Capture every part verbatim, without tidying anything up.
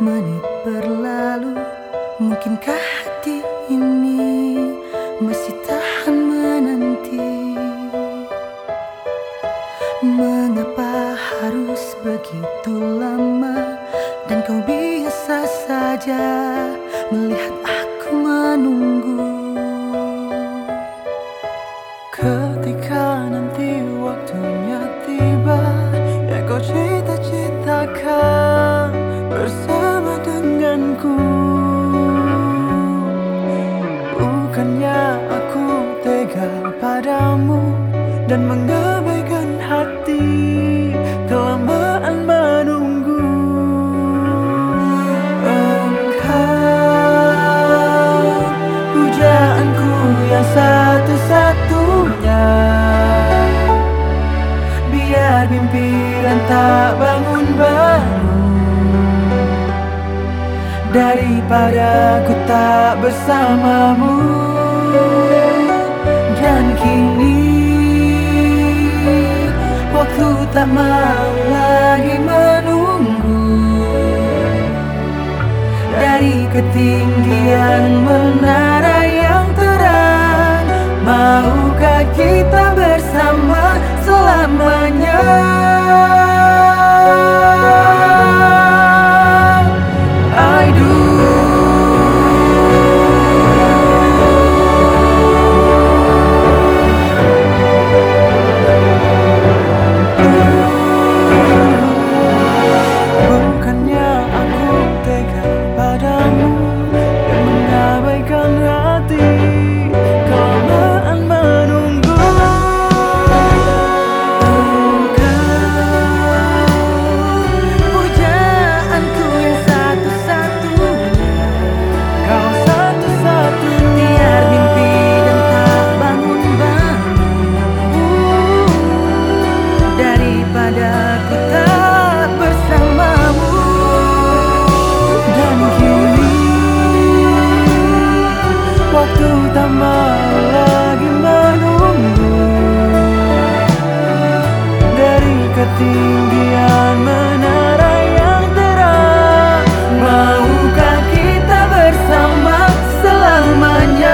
Menit berlalu, mungkinkah hati ini masih tahan menanti? Mengapa harus begitu lama dan kau biasa saja melihat aku menunggu? Ketika nanti waktunya tiba, yang kau cita-citakan bersama denganku, bukannya aku tega padamu dan mengabaikan hati kelamaan menunggu. Engkau pujaanku yang satu-satunya, biar mimpi dan tak bangun-bangun, daripada ku tak bersamamu. Dan kini waktu tak mau lagi menunggu. Dari ketinggian menara yang terang, maukah kita bersama selamanya? I do. Bukannya aku tega padamu dan mengabaikan hati kelamaan menunggu. Engkau pujaanku yang satu-satunya, Kau satu-satunya, biar mimpi dan tak bangun-bangun, daripada ku tak bersamamu. dan kini waktu tak mau lagi menunggu. Dari ketinggian menara yang terang, Maukah kita bersama selamanya?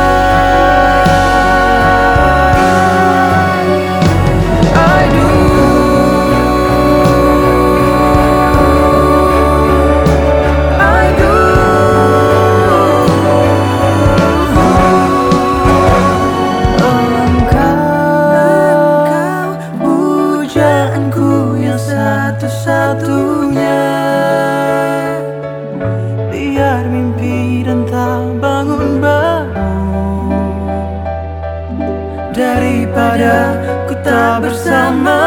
I do. I do. Engkau pujaanku yang satu-satunya, Biar mimpi dan tak bangun-bangun, daripada ku tak bersama.